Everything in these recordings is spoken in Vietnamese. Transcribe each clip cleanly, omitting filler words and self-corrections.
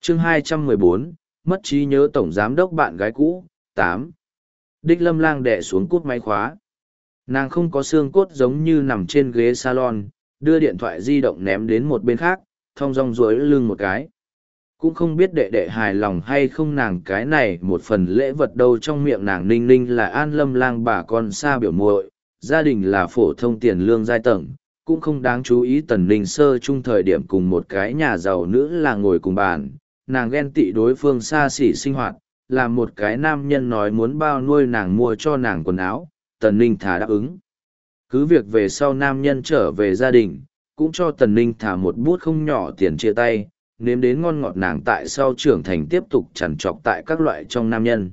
Chương 214, mất trí nhớ tổng giám đốc bạn gái cũ, 8. Đích Lâm Lang đè xuống cút máy khóa. Nàng không có xương cốt giống như nằm trên ghế salon, đưa điện thoại di động ném đến một bên khác, thong dong duỗi lưng một cái. Cũng không biết đệ đệ hài lòng hay không, nàng cái này một phần lễ vật đâu trong miệng nàng Ninh Ninh là An Lâm Lang bà con xa biểu muội, gia đình là phổ thông tiền lương giai tầng, cũng không đáng chú ý. Tần Ninh sơ chung thời điểm cùng một cái nhà giàu nữ là ngồi cùng bàn, nàng ghen tị đối phương xa xỉ sinh hoạt, là một cái nam nhân nói muốn bao nuôi nàng mua cho nàng quần áo, Tần Ninh thả đáp ứng. Cứ việc về sau nam nhân trở về gia đình, cũng cho Tần Ninh thả một bút không nhỏ tiền chia tay, nếm đến ngon ngọt. Nàng tại sau trưởng thành tiếp tục chằn trọc tại các loại trong nam nhân.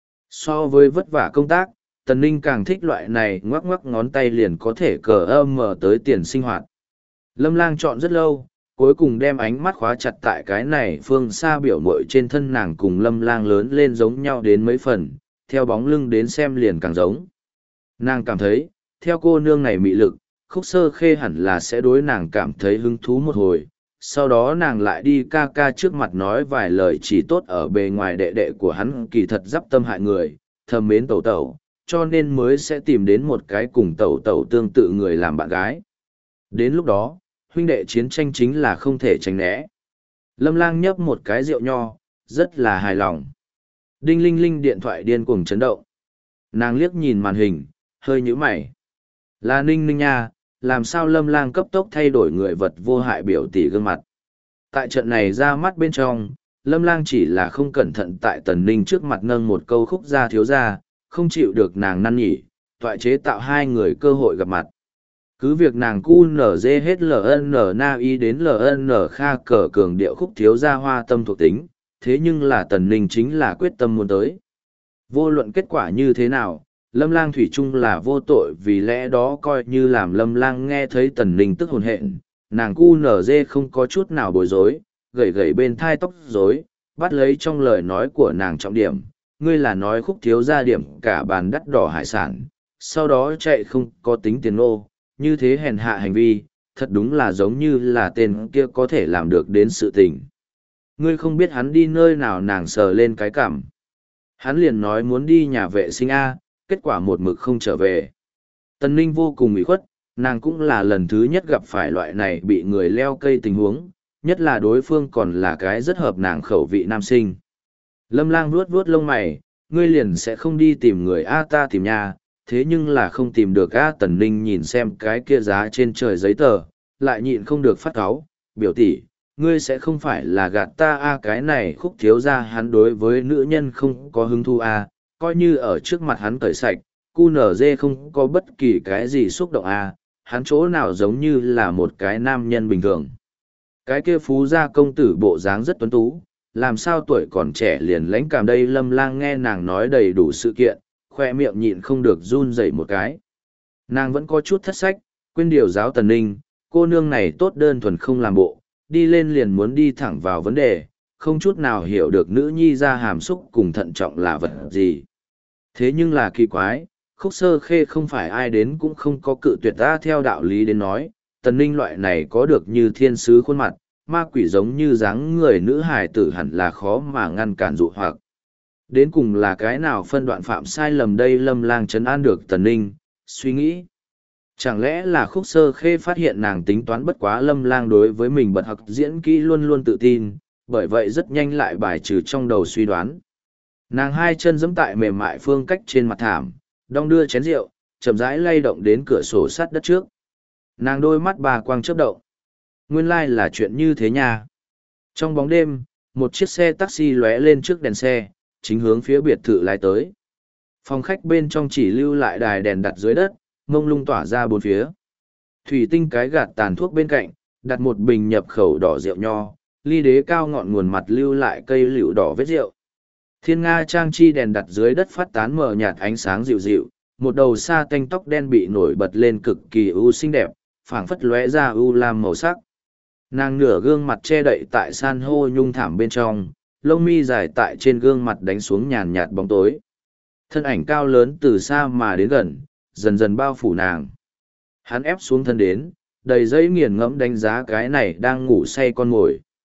So với vất vả công tác, Tần Ninh càng thích loại này ngoắc ngoắc ngón tay liền có thể cờ âm mở tới tiền sinh hoạt. Lâm Lang chọn rất lâu, cuối cùng đem ánh mắt khóa chặt tại cái này phương xa biểu muội trên thân. Nàng cùng Lâm Lang lớn lên giống nhau đến mấy phần, theo bóng lưng đến xem liền càng giống. Nàng cảm thấy, theo cô nương này mị lực, Khúc Sơ Khê hẳn là sẽ đối nàng cảm thấy hứng thú một hồi. Sau đó nàng lại đi ca ca trước mặt nói vài lời chỉ tốt. Ở bề ngoài đệ đệ của hắn kỳ thật giáp tâm hại người, thầm mến tẩu tẩu, cho nên mới sẽ tìm đến một cái cùng tẩu tẩu tương tự người làm bạn gái. Đến lúc đó, huynh đệ chiến tranh chính là không thể tránh né. Lâm Lang nhấp một cái rượu nho, rất là hài lòng. Đinh linh linh điện thoại điên cuồng chấn động. Nàng liếc nhìn màn hình, hơi nhíu mày. Là Ninh Ninh nha, làm sao Lâm Lang cấp tốc thay đổi người vật vô hại biểu tỷ gương mặt. Tại trận này ra mắt bên trong, Lâm Lang chỉ là không cẩn thận tại Tần Ninh trước mặt nâng một câu khúc gia thiếu gia, không chịu được nàng năn nỉ, toại chế tạo hai người cơ hội gặp mặt. Cứ việc nàng cu nở dê hết LN na y đến LN kha cờ cường điệu khúc thiếu gia hoa tâm thuộc tính, thế nhưng là Tần Ninh chính là quyết tâm muốn tới. Vô luận kết quả như thế nào, Lâm Lang thủy chung là vô tội, vì lẽ đó coi như làm Lâm Lang nghe thấy Tần Ninh tức hồn hện, nàng cu nở dê không có chút nào bối rối, gẩy gẩy bên thai tóc rối, bắt lấy trong lời nói của nàng trọng điểm. Ngươi là nói khúc thiếu gia điểm cả bàn đắt đỏ hải sản, sau đó chạy không có tính tiền nô, như thế hèn hạ hành vi, thật đúng là giống như là tên kia có thể làm được đến sự tình. Ngươi không biết hắn đi nơi nào, nàng sờ lên cái cằm. Hắn liền nói muốn đi nhà vệ sinh A, kết quả một mực không trở về. Tần Ninh vô cùng ủy khuất, nàng cũng là lần thứ nhất gặp phải loại này bị người leo cây tình huống, nhất là đối phương còn là cái rất hợp nàng khẩu vị nam sinh. Lâm Lang vuốt vuốt lông mày, ngươi liền sẽ không đi tìm người A, ta tìm nhà, thế nhưng là không tìm được A. Tần Ninh nhìn xem cái kia giá trên trời giấy tờ, lại nhịn không được phát cáu, biểu tỷ, ngươi sẽ không phải là gạt ta A. Cái này khúc thiếu gia hắn đối với nữ nhân không có hứng thú A, coi như ở trước mặt hắn cởi sạch, cu nở dê không có bất kỳ cái gì xúc động A, hắn chỗ nào giống như là một cái nam nhân bình thường. Cái kia phú gia công tử bộ dáng rất tuấn tú, làm sao tuổi còn trẻ liền lãnh cảm đây. Lâm Lang nghe nàng nói đầy đủ sự kiện, khoe miệng nhịn không được run rẩy một cái. Nàng vẫn có chút thất sách, quên điều giáo Tần Ninh, cô nương này tốt đơn thuần không làm bộ, đi lên liền muốn đi thẳng vào vấn đề, không chút nào hiểu được nữ nhi ra hàm xúc cùng thận trọng là vật gì. Thế nhưng là kỳ quái, Khúc Sơ Khê không phải ai đến cũng không có cự tuyệt ta. Theo đạo lý đến nói, Tần Ninh loại này có được như thiên sứ khuôn mặt, ma quỷ giống như dáng người nữ hài tử hẳn là khó mà ngăn cản dụ hoặc. Đến cùng là cái nào phân đoạn phạm sai lầm đây? Lâm Lang trấn an được Tần Ninh, suy nghĩ. Chẳng lẽ là Khúc Sơ Khê phát hiện nàng tính toán bất quá? Lâm Lang đối với mình bật học diễn kỹ luôn luôn tự tin, bởi vậy rất nhanh lại bài trừ trong đầu suy đoán. Nàng hai chân giẫm tại mềm mại phương cách trên mặt thảm, đong đưa chén rượu, chậm rãi lay động đến cửa sổ sát đất trước. Nàng đôi mắt bà quang chớp động. Nguyên lai là chuyện như thế nha. Trong bóng đêm, một chiếc xe taxi lóe lên trước đèn xe, chính hướng phía biệt thự lái tới. Phòng khách bên trong chỉ lưu lại đài đèn đặt dưới đất, mông lung tỏa ra bốn phía. Thủy tinh cái gạt tàn thuốc bên cạnh, đặt một bình nhập khẩu đỏ rượu nho, ly đế cao ngọn nguồn mặt lưu lại cây lựu đỏ vết rượu. Thiên nga trang chi đèn đặt dưới đất phát tán mờ nhạt ánh sáng dịu dịu, một đầu sa tanh tóc đen bị nổi bật lên cực kỳ ưu xinh đẹp, phảng phất lóe ra ưu lam màu sắc. Nàng nửa gương mặt che đậy tại san hô nhung thảm bên trong, lông mi dài tại trên gương mặt đánh xuống nhàn nhạt bóng tối. Thân ảnh cao lớn từ xa mà đến gần, dần dần bao phủ nàng. Hắn ép xuống thân đến, đầy dây nghiền ngẫm đánh giá cái này đang ngủ say con mồi.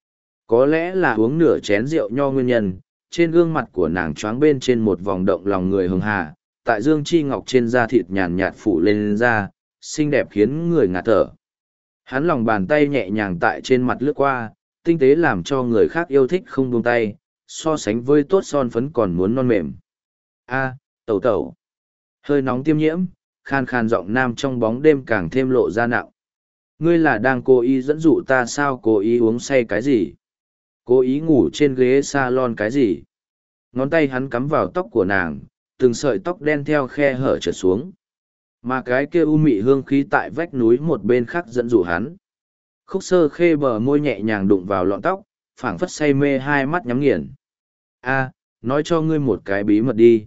Có lẽ là uống nửa chén rượu nho nguyên nhân, trên gương mặt của nàng choáng bên trên một vòng động lòng người hường hà, tại dương chi ngọc trên da thịt nhàn nhạt phủ lên da, xinh đẹp khiến người ngạt thở. Hắn lòng bàn tay nhẹ nhàng tại trên mặt lướt qua, tinh tế làm cho người khác yêu thích không buông tay, so sánh với tốt son phấn còn muốn non mềm. A, tẩu tẩu. Hơi nóng tiêm nhiễm, khan khan giọng nam trong bóng đêm càng thêm lộ ra nặng. Ngươi là đang cố ý dẫn dụ ta sao, cố ý uống say cái gì? Cố ý ngủ trên ghế salon cái gì? Ngón tay hắn cắm vào tóc của nàng, từng sợi tóc đen theo khe hở trượt xuống. Mà cái kia u mị hương khí tại vách núi một bên khác dẫn dụ hắn. Khúc Sơ Khê bờ môi nhẹ nhàng đụng vào lọn tóc, phảng phất say mê hai mắt nhắm nghiền. A, nói cho ngươi một cái bí mật đi.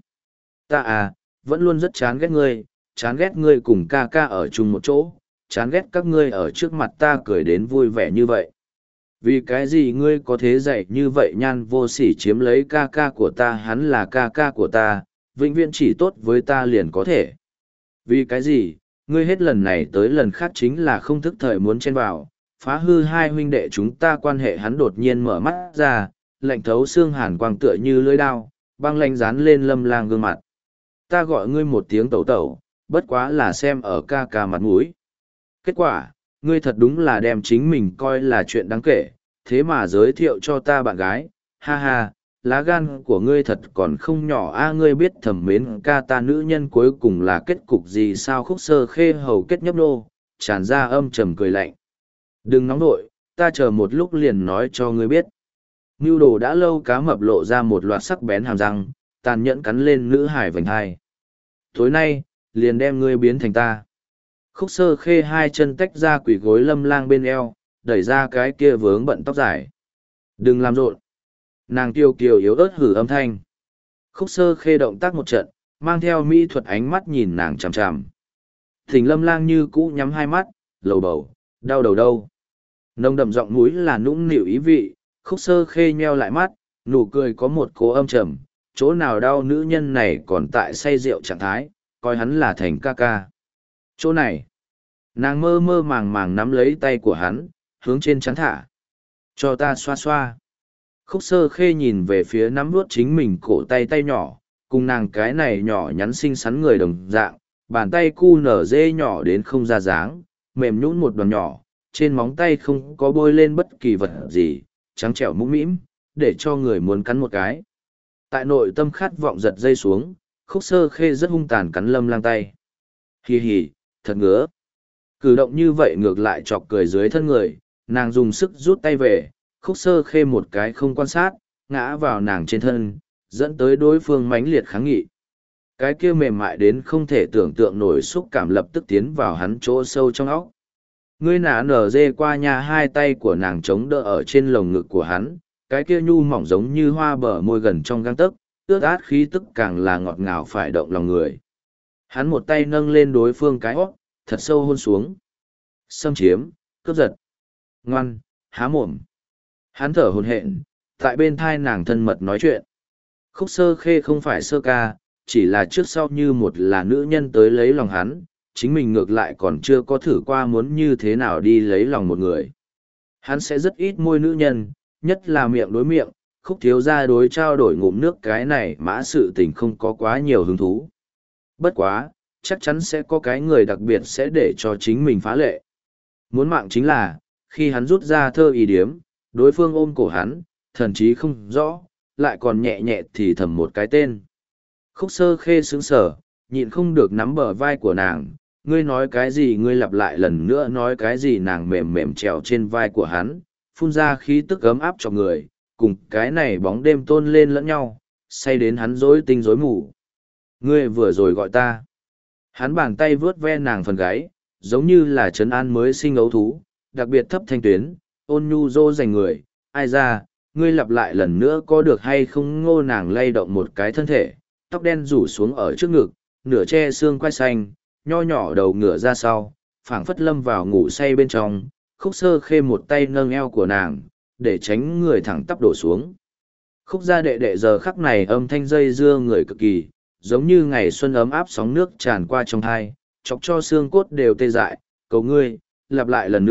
Ta vẫn luôn rất chán ghét ngươi cùng ca ca ở chung một chỗ, chán ghét các ngươi ở trước mặt ta cười đến vui vẻ như vậy. Vì cái gì ngươi có thế dạy như vậy nhan vô sỉ chiếm lấy ca ca của ta, hắn là ca ca của ta, vĩnh viễn chỉ tốt với ta liền có thể. Vì cái gì, ngươi hết lần này tới lần khác chính là không thức thời muốn chen vào, phá hư hai huynh đệ chúng ta quan hệ. Hắn đột nhiên mở mắt ra, lạnh thấu xương hàn quang tựa như lưỡi đao, băng lạnh dán lên Lâm Lang gương mặt. Ta gọi ngươi một tiếng tẩu tẩu, bất quá là xem ở ca ca mặt mũi. Kết quả, ngươi thật đúng là đem chính mình coi là chuyện đáng kể, thế mà giới thiệu cho ta bạn gái, ha ha, lá gan của ngươi thật còn không nhỏ a. Ngươi biết thẩm mến ca ta nữ nhân cuối cùng là kết cục gì sao? Khúc Sơ Khê hầu kết nhấp nô, tràn ra âm trầm cười lạnh. Đừng nóng nội, ta chờ một lúc liền nói cho ngươi biết. Mưu đồ đã lâu cá mập lộ ra một loạt sắc bén hàm răng, tàn nhẫn cắn lên nữ hải vành hai. Tối nay, liền đem ngươi biến thành ta. Khúc Sơ Khê hai chân tách ra quỷ gối Lâm Lang bên eo, đẩy ra cái kia vướng bận tóc dài. Đừng làm rộn. Nàng kiều kiều yếu ớt hử âm thanh. Khúc Sơ Khê động tác một trận, mang theo mỹ thuật ánh mắt nhìn nàng chằm chằm. Thỉnh Lâm Lang như cũ nhắm hai mắt, lầu bầu, đau đầu đâu. Nông đậm giọng mũi là nũng nịu ý vị. Khúc Sơ Khê nheo lại mắt, nụ cười có một cố âm trầm. Chỗ nào đau, nữ nhân này còn tại say rượu trạng thái, coi hắn là thành ca ca. Chỗ này, nàng mơ mơ màng màng nắm lấy tay của hắn, hướng trên chắn thả. Cho ta xoa xoa. Khúc Sơ Khê nhìn về phía nắm vuốt chính mình cổ tay tay nhỏ, cùng nàng cái này nhỏ nhắn xinh xắn người đồng dạng, bàn tay cu nở dê nhỏ đến không ra dáng, mềm nhũn một đoàn nhỏ, trên móng tay không có bôi lên bất kỳ vật gì, trắng trẻo mũm mĩm, để cho người muốn cắn một cái. Tại nội tâm khát vọng giật dây xuống, Khúc Sơ Khê rất hung tàn cắn Lâm Lang tay. Hì hì, thật ngứa. Cử động như vậy ngược lại chọc cười dưới thân người, nàng dùng sức rút tay về, Khúc Sơ Khê một cái không quan sát, ngã vào nàng trên thân, dẫn tới đối phương mãnh liệt kháng nghị. Cái kia mềm mại đến không thể tưởng tượng nổi xúc cảm lập tức tiến vào hắn chỗ sâu trong óc. Ngươi nả nở dê qua nhà, hai tay của nàng chống đỡ ở trên lồng ngực của hắn, cái kia nhu mỏng giống như hoa bờ môi gần trong gang tấc, ướt át khí tức càng là ngọt ngào phải động lòng người. Hắn một tay nâng lên đối phương cái hót, thật sâu hôn xuống. Xâm chiếm, cướp giật. Ngoan, há mồm. Hắn thở hổn hển, tại bên thai nàng thân mật nói chuyện. Khúc Sơ Khê không phải sơ ca, chỉ là trước sau như một là nữ nhân tới lấy lòng hắn, chính mình ngược lại còn chưa có thử qua muốn như thế nào đi lấy lòng một người. Hắn sẽ rất ít môi nữ nhân, nhất là miệng đối miệng, Khúc thiếu gia đối trao đổi ngụm nước cái này mã sự tình không có quá nhiều hứng thú. Bất quá, chắc chắn sẽ có cái người đặc biệt sẽ để cho chính mình phá lệ. Muốn mạng chính là, khi hắn rút ra thơ ý điếm, đối phương ôm cổ hắn, thần chí không rõ, lại còn nhẹ nhẹ thì thầm một cái tên. Khúc Sơ Khê sững sờ, nhịn không được nắm bờ vai của nàng, ngươi nói cái gì, ngươi lặp lại lần nữa nói cái gì. Nàng mềm mềm trèo trên vai của hắn, phun ra khí tức ấm áp cho người, cùng cái này bóng đêm tôn lên lẫn nhau, say đến hắn rối tinh rối mù. Ngươi vừa rồi gọi ta. Hắn bàn tay vướt ve nàng phần gáy, giống như là trấn an mới sinh ấu thú, đặc biệt thấp thanh tuyến, ôn nhu dỗ dành người. Ai ra, ngươi lặp lại lần nữa có được hay không? Ngô nàng lay động một cái thân thể, tóc đen rủ xuống ở trước ngực, nửa che xương quai xanh, nho nhỏ đầu ngửa ra sau, phảng phất lâm vào ngủ say bên trong. Khúc Sơ Khê một tay nâng eo của nàng, để tránh người thẳng tắp đổ xuống. Khúc gia đệ đệ giờ khắc này âm thanh dây dưa người cực kỳ, giống như ngày xuân ấm áp sóng nước tràn qua trong thai, chọc cho xương cốt đều tê dại. Cầu ngươi, lặp lại lần nữa,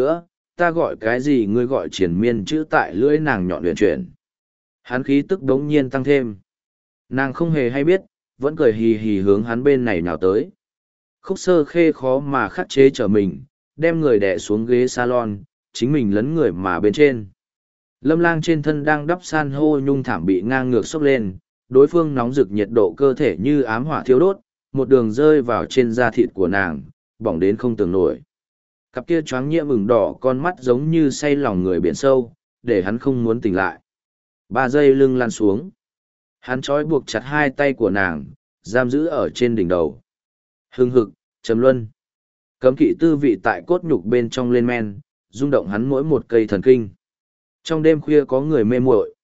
ta gọi cái gì ngươi gọi triền miên chữ tại lưỡi nàng nhọn luyện chuyển. Hắn khí tức đống nhiên tăng thêm. Nàng không hề hay biết, vẫn cười hì hì hướng hắn bên này nào tới. Khúc Sơ Khê khó mà khắc chế trở mình, đem người đè xuống ghế salon, chính mình lấn người mà bên trên. Lâm Lang trên thân đang đắp san hô nhung thảm bị ngang ngược xốc lên, đối phương nóng rực nhiệt độ cơ thể như ám hỏa thiêu đốt, một đường rơi vào trên da thịt của nàng, bỏng đến không tưởng nổi. Cặp kia choáng nhiễm ửng đỏ con mắt giống như say lòng người biển sâu, để hắn không muốn tỉnh lại. 3 giây lưng lăn xuống. Hắn trói buộc chặt hai tay của nàng, giam giữ ở trên đỉnh đầu. Hưng hực, trầm luân. Cấm kỵ tư vị tại cốt nhục bên trong lên men, rung động hắn mỗi một cây thần kinh. Trong đêm khuya có người mê muội.